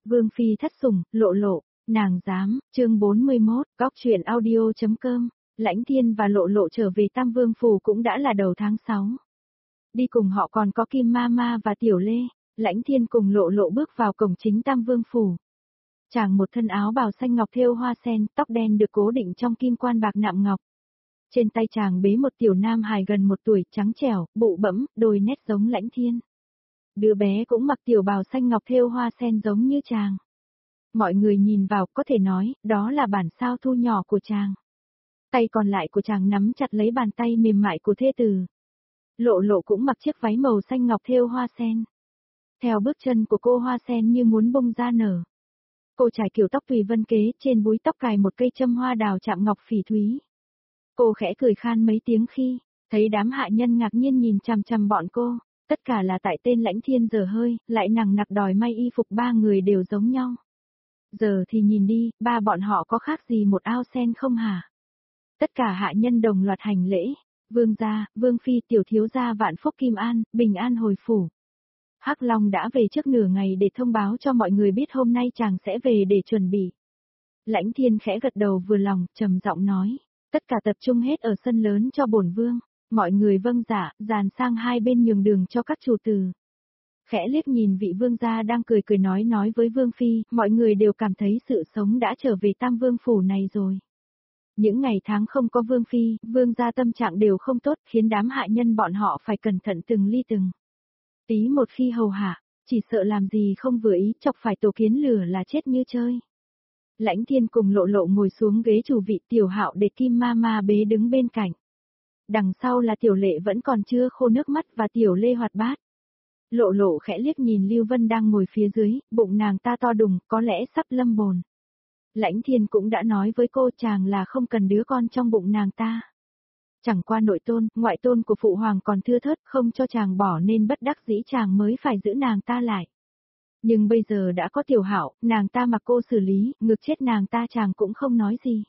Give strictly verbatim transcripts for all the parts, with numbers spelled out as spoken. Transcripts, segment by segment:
Vương phi thất sủng, Lộ Lộ, nàng dám, chương bốn mươi mốt, góc truyện audio.com, Lãnh Thiên và Lộ Lộ trở về Tam Vương Phủ cũng đã là đầu tháng sáu. Đi cùng họ còn có Kim Mama và Tiểu Lê. Lãnh Thiên cùng Lộ Lộ bước vào cổng chính Tam Vương Phủ. Chàng một thân áo bào xanh ngọc thêu hoa sen, tóc đen được cố định trong kim quan bạc nạm ngọc. Trên tay chàng bế một tiểu nam hài gần một tuổi, trắng trẻo, bụ bẫm, đôi nét giống Lãnh Thiên. Đứa bé cũng mặc tiểu bào xanh ngọc thêu hoa sen giống như chàng. Mọi người nhìn vào có thể nói, đó là bản sao thu nhỏ của chàng. Tay còn lại của chàng nắm chặt lấy bàn tay mềm mại của thê tử. Lộ Lộ cũng mặc chiếc váy màu xanh ngọc thêu hoa sen. Theo bước chân của cô hoa sen như muốn bung ra nở. Cô trải kiểu tóc tùy vân kế, trên búi tóc cài một cây châm hoa đào chạm ngọc phỉ thúy. Cô khẽ cười khan mấy tiếng khi thấy đám hạ nhân ngạc nhiên nhìn chằm chằm bọn cô. Tất cả là tại tên Lãnh Thiên dở hơi, lại nằng nặc đòi may y phục ba người đều giống nhau. Giờ thì nhìn đi, ba bọn họ có khác gì một ao sen không hả? Tất cả hạ nhân đồng loạt hành lễ. Vương gia, Vương phi, tiểu thiếu gia vạn phúc kim an, bình an hồi phủ. Hắc Long đã về trước nửa ngày để thông báo cho mọi người biết hôm nay chàng sẽ về để chuẩn bị. Lãnh Thiên khẽ gật đầu vừa lòng, trầm giọng nói, tất cả tập trung hết ở sân lớn cho bổn vương. Mọi người vâng dạ, dàn sang hai bên nhường đường cho các chủ tử. Khẽ liếc nhìn vị vương gia đang cười cười nói nói với vương phi, mọi người đều cảm thấy sự sống đã trở về Tam Vương Phủ này rồi. Những ngày tháng không có vương phi, vương gia tâm trạng đều không tốt, khiến đám hạ nhân bọn họ phải cẩn thận từng ly từng tí một khi hầu hạ, chỉ sợ làm gì không vừa ý, chọc phải tổ kiến lửa là chết như chơi. Lãnh Thiên cùng Lộ Lộ ngồi xuống ghế chủ vị, Tiểu Hạo để Kim Mama bế đứng bên cạnh. Đằng sau là Tiểu Lệ vẫn còn chưa khô nước mắt và Tiểu Lê hoạt bát. Lộ Lộ khẽ liếc nhìn Lưu Vân đang ngồi phía dưới, bụng nàng ta to đùng, có lẽ sắp lâm bồn. Lãnh Thiên cũng đã nói với cô chàng là không cần đứa con trong bụng nàng ta. Chẳng qua nội tôn, ngoại tôn của phụ hoàng còn thưa thớt, không cho chàng bỏ nên bất đắc dĩ chàng mới phải giữ nàng ta lại. Nhưng bây giờ đã có Tiểu Hạo, nàng ta mặc cô xử lý, ngược chết nàng ta chàng cũng không nói gì.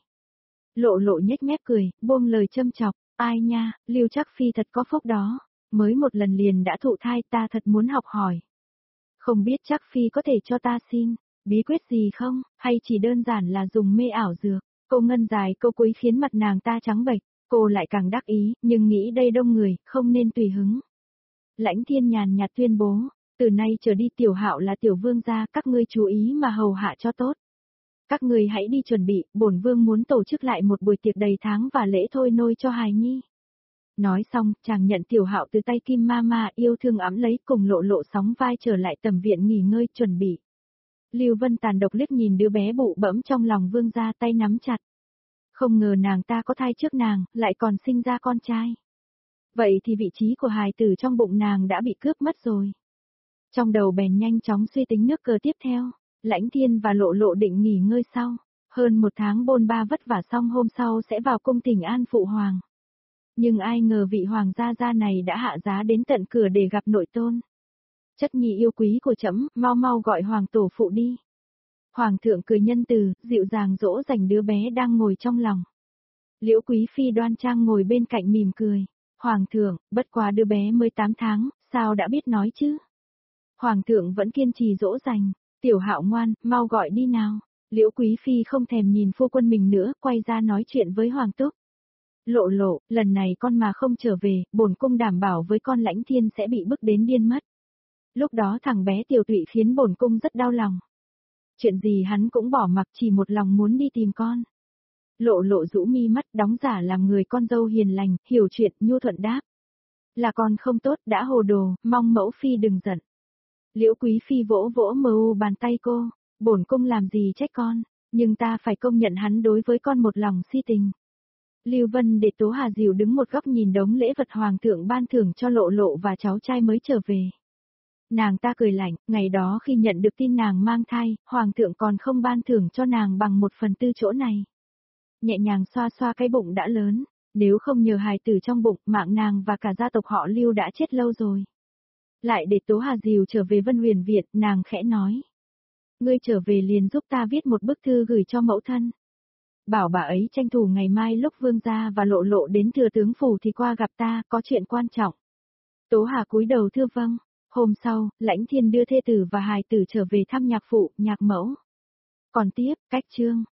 Lộ Lộ nhếch mép cười, buông lời châm chọc. Ai nha, Lưu Trác Phi thật có phúc đó, mới một lần liền đã thụ thai, ta thật muốn học hỏi. Không biết Trác Phi có thể cho ta xin bí quyết gì không, hay chỉ đơn giản là dùng mê ảo dược. Cô ngân dài câu cuối khiến mặt nàng ta trắng bệch, cô lại càng đắc ý, nhưng nghĩ đây đông người, không nên tùy hứng. Lãnh Thiên nhàn nhạt tuyên bố, từ nay trở đi Tiểu Hạo là tiểu vương gia, các ngươi chú ý mà hầu hạ cho tốt. Các người hãy đi chuẩn bị, bổn vương muốn tổ chức lại một buổi tiệc đầy tháng và lễ thôi nôi cho hài nhi. Nói xong, chàng nhận Tiểu Hạo từ tay Kim Mama yêu thương ẵm lấy, cùng Lộ Lộ sóng vai trở lại tầm viện nghỉ ngơi chuẩn bị. Lưu Vân tàn độc liếc nhìn đứa bé bụ bẫm trong lòng vương gia, tay nắm chặt. Không ngờ nàng ta có thai trước nàng, lại còn sinh ra con trai. Vậy thì vị trí của hài tử trong bụng nàng đã bị cướp mất rồi. Trong đầu bèn nhanh chóng suy tính nước cờ tiếp theo. Lãnh Thiên và Lộ Lộ định nghỉ ngơi sau. Hơn một tháng bôn ba vất vả xong hôm sau sẽ vào cung thỉnh an phụ hoàng. Nhưng ai ngờ vị hoàng gia gia này đã hạ giá đến tận cửa để gặp nội tôn. Chất nhi yêu quý của trẫm, mau mau gọi hoàng tổ phụ đi. Hoàng thượng cười nhân từ, dịu dàng dỗ dành đứa bé đang ngồi trong lòng. Liễu Quý Phi đoan trang ngồi bên cạnh mỉm cười. Hoàng thượng, bất quá đứa bé mới tám tháng, sao đã biết nói chứ? Hoàng thượng vẫn kiên trì dỗ dành. Tiểu Hạo ngoan, mau gọi đi nào. Liễu Quý Phi không thèm nhìn phu quân mình nữa, quay ra nói chuyện với Hoàng túc. Lộ Lộ, lần này con mà không trở về, bổn cung đảm bảo với con Lãnh Thiên sẽ bị bức đến điên mất. Lúc đó thằng bé Tiểu Tụy khiến bổn cung rất đau lòng. Chuyện gì hắn cũng bỏ mặc, chỉ một lòng muốn đi tìm con. Lộ Lộ rũ mi mắt, đóng giả làm người con dâu hiền lành, hiểu chuyện, nhu thuận đáp. Là con không tốt, đã hồ đồ, mong mẫu phi đừng giận. Liễu Quý Phi vỗ vỗ mờ u bàn tay cô, bổn cung làm gì trách con, nhưng ta phải công nhận hắn đối với con một lòng si tình. Lưu Vân để Tố Hà dìu đứng một góc nhìn đống lễ vật hoàng thượng ban thưởng cho Lộ Lộ và cháu trai mới trở về. Nàng ta cười lạnh, ngày đó khi nhận được tin nàng mang thai, hoàng thượng còn không ban thưởng cho nàng bằng một phần tư chỗ này. Nhẹ nhàng xoa xoa cái bụng đã lớn, nếu không nhờ hài tử trong bụng, mạng nàng và cả gia tộc họ Lưu đã chết lâu rồi. Lại để Tố Hà dìu trở về Vân Huyền Việt, nàng khẽ nói. Ngươi trở về liền giúp ta viết một bức thư gửi cho mẫu thân. Bảo bà ấy tranh thủ ngày mai lúc vương gia và Lộ Lộ đến thừa tướng phủ thì qua gặp ta, có chuyện quan trọng. Tố Hà cúi đầu thưa vâng. Hôm sau, Lãnh Thiên đưa thê tử và hài tử trở về thăm nhạc phụ, nhạc mẫu. Còn tiếp, cách chương.